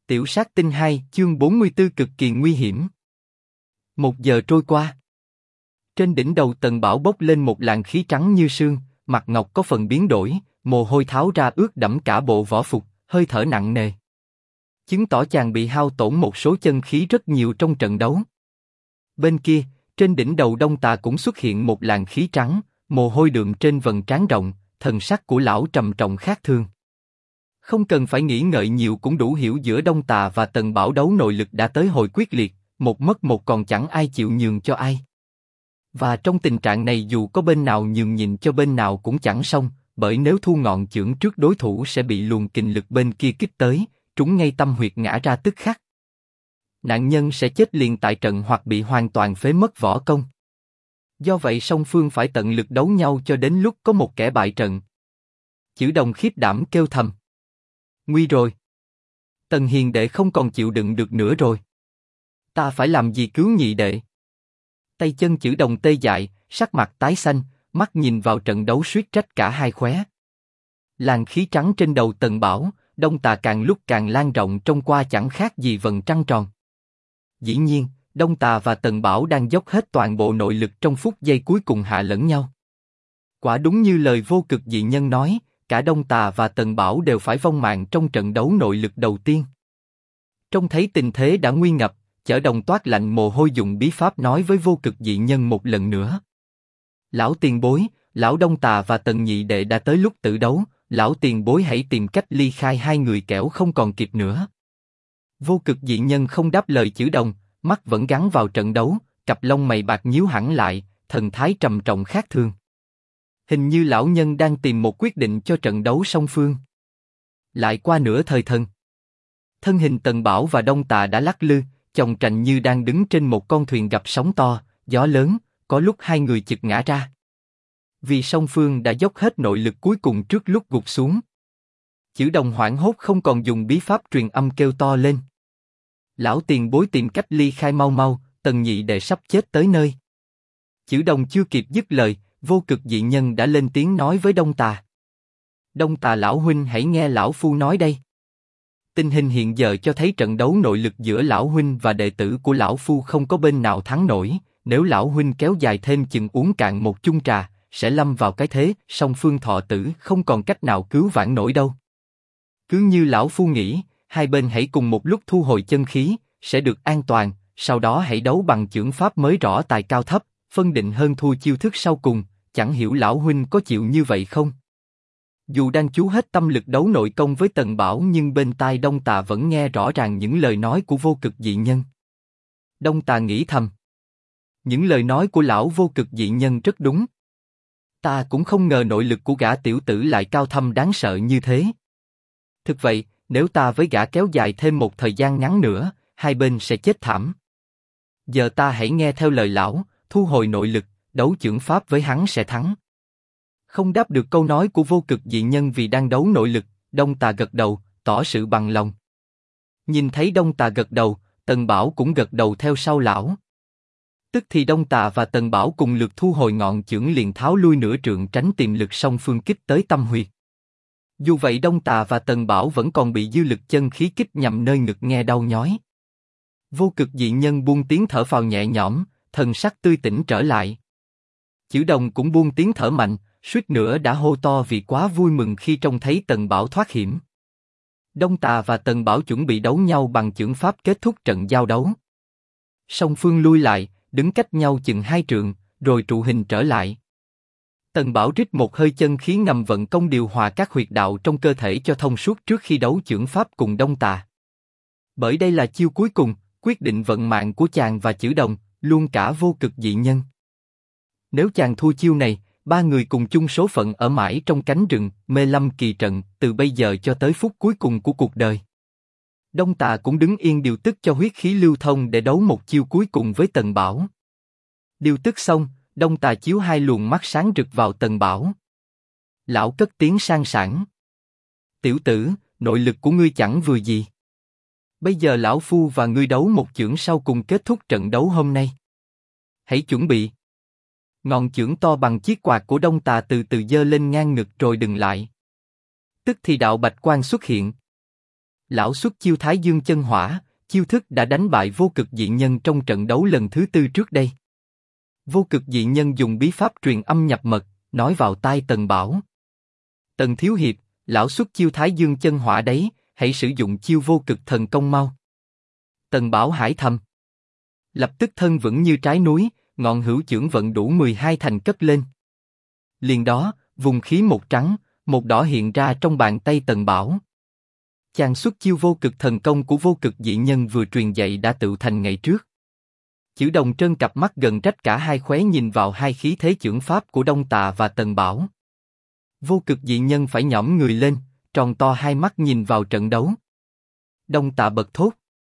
Tiểu sát tinh 2, chương 44 cực kỳ nguy hiểm. 1 giờ trôi qua. Trên đỉnh đầu Tần Bảo bốc lên một làn khí trắng như sương, mặt ngọc có phần biến đổi, mồ hôi tháo ra ướt đẫm cả bộ võ phục, hơi thở nặng nề. Chứng tỏ chàng bị hao tổn một số chân khí rất nhiều trong trận đấu. Bên kia, trên đỉnh đầu Đông Tà cũng xuất hiện một làn khí trắng, mồ hôi đượm trên vầng trán rộng, thần sắc của lão trầm trọng khác thường. Không cần phải nghĩ ngợi nhiều cũng đủ hiểu giữa Đông Tà và Tần Bảo đấu nội lực đã tới hồi quyết liệt, một mất một còn chẳng ai chịu nhường cho ai. Và trong tình trạng này dù có bên nào nhường nhịn cho bên nào cũng chẳng xong, bởi nếu thu ngọn chưởng trước đối thủ sẽ bị luồng kình lực bên kia kích tới, trúng ngay tâm huyệt ngã ra tức khắc. Nạn nhân sẽ chết liền tại trận hoặc bị hoàn toàn phế mất võ công. Do vậy song phương phải tận lực đấu nhau cho đến lúc có một kẻ bại trận. Chữ Đồng khiếp đảm kêu thầm. Nguy rồi. Tần hiền đệ không còn chịu đựng được nữa rồi. Ta phải làm gì cứu nhị đệ? Tay chân Chữ Đồng tê dại, sắc mặt tái xanh, mắt nhìn vào trận đấu suýt trách cả hai khóe. Làn khí trắng trên đầu Tần Bảo, Đông Tà càng lúc càng lan rộng trông qua chẳng khác gì vầng trăng tròn. Dĩ nhiên, Đông Tà và Tần Bảo đang dốc hết toàn bộ nội lực trong phút giây cuối cùng hạ lẫn nhau. Quả đúng như lời Vô Cực dị nhân nói, cả Đông Tà và Tần Bảo đều phải vong mạng trong trận đấu nội lực đầu tiên. Trông thấy tình thế đã nguy ngập, Chở Đồng toát lạnh mồ hôi dùng bí pháp nói với Vô Cực dị nhân một lần nữa. Lão tiền bối, lão Đông Tà và Tần nhị đệ đã tới lúc tử đấu, lão tiền bối hãy tìm cách ly khai hai người kẻo không còn kịp nữa. Vô Cực dị nhân không đáp lời Chữ Đồng, mắt vẫn gắn vào trận đấu, cặp lông mày bạc nhíu hẳn lại, thần thái trầm trọng khác thường. Hình như lão nhân đang tìm một quyết định cho trận đấu song phương. Lại qua nửa thời thần. Thân hình Tần Bảo và Đông Tà đã lắc lư, chồng trành như đang đứng trên một con thuyền gặp sóng to, gió lớn, có lúc hai người chực ngã ra. Vì song phương đã dốc hết nội lực cuối cùng trước lúc gục xuống. Chữ Đồng hoảng hốt không còn dùng bí pháp truyền âm kêu to lên. Lão tiền bối tìm cách ly khai mau mau, Tần nhị đệ sắp chết tới nơi. Chữ Đồng chưa kịp dứt lời, Vô Cực dị nhân đã lên tiếng nói với Đông Tà. Đông Tà lão huynh hãy nghe lão phu nói đây. Tình hình hiện giờ cho thấy trận đấu nội lực giữa lão huynh và đệ tử của lão phu không có bên nào thắng nổi. Nếu lão huynh kéo dài thêm chừng uống cạn một chung trà, sẽ lâm vào cái thế song phương thọ tử không còn cách nào cứu vãn nổi đâu. Cứ như lão phu nghĩ, hai bên hãy cùng một lúc thu hồi chân khí, sẽ được an toàn. Sau đó hãy đấu bằng chưởng pháp mới rõ tài cao thấp, phân định hơn thua chiêu thức sau cùng. Chẳng hiểu lão huynh có chịu như vậy không? Dù đang chú hết tâm lực đấu nội công với Tần Bảo nhưng bên tai Đông Tà vẫn nghe rõ ràng những lời nói của Vô Cực dị nhân. Đông Tà nghĩ thầm. Những lời nói của lão Vô Cực dị nhân rất đúng. Ta cũng không ngờ nội lực của gã tiểu tử lại cao thâm đáng sợ như thế. Thực vậy, nếu ta với gã kéo dài thêm một thời gian ngắn nữa, hai bên sẽ chết thảm. Giờ ta hãy nghe theo lời lão, thu hồi nội lực, đấu chưởng pháp với hắn sẽ thắng. Không đáp được câu nói của Vô Cực dị nhân vì đang đấu nội lực, Đông Tà gật đầu, tỏ sự bằng lòng. Nhìn thấy Đông Tà gật đầu, Tần Bảo cũng gật đầu theo sau lão. Tức thì Đông Tà và Tần Bảo cùng lượt thu hồi ngọn chưởng liền tháo lui nửa trượng tránh tiềm lực song phương kích tới tâm huyệt. Dù vậy Đông Tà và Tần Bảo vẫn còn bị dư lực chân khí kích nhằm nơi ngực nghe đau nhói. Vô Cực dị nhân buông tiếng thở phào nhẹ nhõm, thần sắc tươi tỉnh trở lại. Chữ Đồng cũng buông tiếng thở mạnh, suýt nữa đã hô to vì quá vui mừng khi trông thấy Tần Bảo thoát hiểm. Đông Tà và Tần Bảo chuẩn bị đấu nhau bằng chưởng pháp kết thúc trận giao đấu. Song phương lui lại, đứng cách nhau chừng 2 trượng, rồi trụ hình trở lại. Tần Bảo rít một hơi chân khí ngầm vận công điều hòa các huyệt đạo trong cơ thể cho thông suốt trước khi đấu chưởng pháp cùng Đông Tà. Bởi đây là chiêu cuối cùng, quyết định vận mạng của chàng và Chữ Đồng, luôn cả Vô Cực dị nhân. Nếu chàng thua chiêu này, ba người cùng chung số phận ở mãi trong cánh rừng, mê lâm kỳ trận, từ bây giờ cho tới phút cuối cùng của cuộc đời. Đông Tà cũng đứng yên điều tức cho huyết khí lưu thông để đấu một chiêu cuối cùng với Tần Bảo. Điều tức xong, Đông Tà chiếu hai luồng mắt sáng rực vào Tần Bảo. Lão cất tiếng sang sảng. Tiểu tử, nội lực của ngươi chẳng vừa gì. Bây giờ lão phu và ngươi đấu một chưởng sau cùng kết thúc trận đấu hôm nay. Hãy chuẩn bị. Ngọn chưởng to bằng chiếc quạt của Đông Tà từ từ giơ lên ngang ngực rồi dừng lại. Tức thì đạo bạch quang xuất hiện. Lão xuất chiêu Thái Dương chân hỏa, chiêu thức đã đánh bại vô cực dị nhân trong trận đấu lần thứ 4 trước đây. Vô cực dị nhân dùng bí pháp truyền âm nhập mật, nói vào tai Tần Bảo. Tần thiếu hiệp, lão xuất chiêu Thái Dương chân hỏa đấy, hãy sử dụng chiêu vô cực thần công mau. Tần Bảo hải thầm. Lập tức thân vững như trái núi, ngọn hữu chưởng vận đủ 12 thành cất lên. Liền đó, vùng khí một trắng, một đỏ hiện ra trong bàn tay Tần Bảo. Chàng xuất chiêu vô cực thần công của vô cực dị nhân vừa truyền dạy đã tự thành ngày trước. Chữ Đồng trơn cặp mắt gần trách cả hai khóe nhìn vào hai khí thế chưởng pháp của Đông Tà và Tần Bảo. Vô cực dị nhân phải nhõm người lên, tròn to hai mắt nhìn vào trận đấu. Đông Tà bật thốt.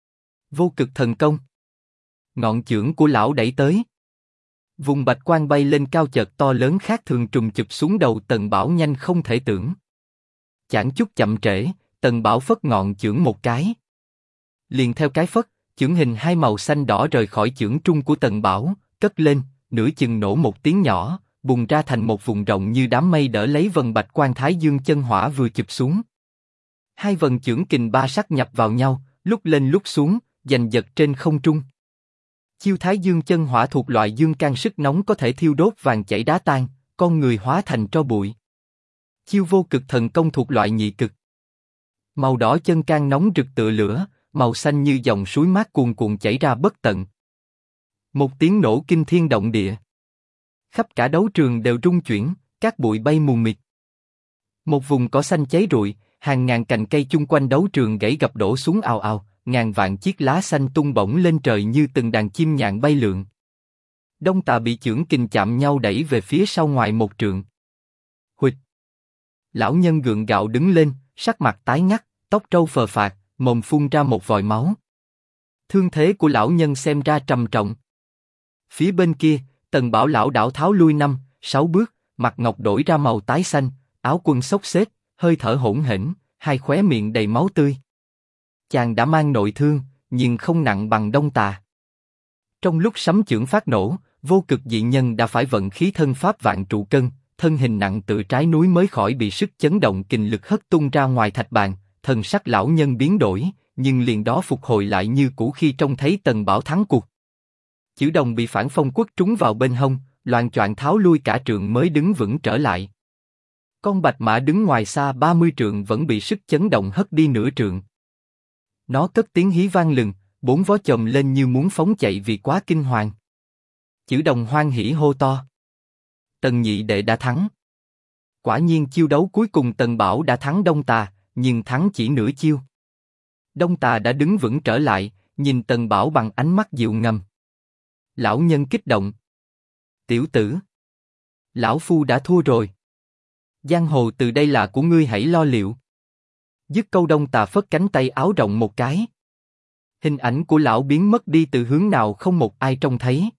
Vô cực thần công. Ngọn chưởng của lão đẩy tới. Vùng bạch quang bay lên cao chợt to lớn khác thường trùng chụp xuống đầu Tần Bảo nhanh không thể tưởng. Chẳng chút chậm trễ, Tần Bảo phất ngọn chưởng một cái. Liền theo cái phất, chưởng hình hai màu xanh đỏ rời khỏi chưởng trung của Tần Bảo, cất lên, nửa chừng nổ một tiếng nhỏ, bùng ra thành một vùng rộng như đám mây đỡ lấy vần bạch quang Thái Dương chân hỏa vừa chụp xuống. Hai vần chưởng kình ba sắc nhập vào nhau, lúc lên lúc xuống, giành giật trên không trung. Chiêu Thái Dương chân hỏa thuộc loại dương can sức nóng có thể thiêu đốt vàng chảy đá tan, con người hóa thành tro bụi. Chiêu vô cực thần công thuộc loại nhị cực. Màu đỏ chân can nóng rực tựa lửa, màu xanh như dòng suối mát cuồn cuộn chảy ra bất tận. Một tiếng nổ kinh thiên động địa. Khắp cả đấu trường đều rung chuyển, cát bụi bay mù mịt. Một vùng cỏ xanh cháy rụi, hàng ngàn cành cây chung quanh đấu trường gãy gập đổ xuống ào ào, ngàn vạn chiếc lá xanh tung bổng lên trời như từng đàn chim nhạn bay lượn. Đông Tà bị chưởng kình chạm nhau đẩy về phía sau ngoài một trượng. Huỵch! Lão nhân gượng gạo đứng lên, sắc mặt tái ngắt, tóc râu phờ phạc, mồm phun ra một vòi máu. Thương thế của lão nhân xem ra trầm trọng. Phía bên kia, Tần Bảo lão đảo tháo lui 5-6 bước, mặt ngọc đổi ra màu tái xanh, áo quân xốc xếch, hơi thở hỗn hển, hai khóe miệng đầy máu tươi. Chàng đã mang nội thương, nhưng không nặng bằng Đông Tà. Trong lúc sấm chưởng phát nổ, vô cực dị nhân đã phải vận khí thân pháp vạn trụ cân, thân hình nặng tựa trái núi mới khỏi bị sức chấn động kình lực hất tung ra ngoài thạch bàn. Thần sắc lão nhân biến đổi, nhưng liền đó phục hồi lại như cũ khi trông thấy Tần Bảo thắng cuộc. Chữ Đồng bị phản phong quất trúng vào bên hông, loạng choạng tháo lui cả trượng mới đứng vững trở lại. Con bạch mã đứng ngoài xa 30 trượng vẫn bị sức chấn động hất đi nửa trượng. Nó cất tiếng hí vang lừng, bốn vó chồm lên như muốn phóng chạy vì quá kinh hoàng. Chữ Đồng hoan hỉ hô to. Tần nhị đệ đã thắng. Quả nhiên chiêu đấu cuối cùng Tần Bảo đã thắng Đông Tà, nhưng thắng chỉ nửa chiêu. Đông Tà đã đứng vững trở lại, nhìn Tần Bảo bằng ánh mắt dịu ngầm. Lão nhân kích động. Tiểu tử, lão phu đã thua rồi. Giang hồ từ đây là của ngươi, hãy lo liệu. Dứt câu Đông Tà phất cánh tay áo rộng một cái. Hình ảnh của lão biến mất đi từ hướng nào không một ai trông thấy.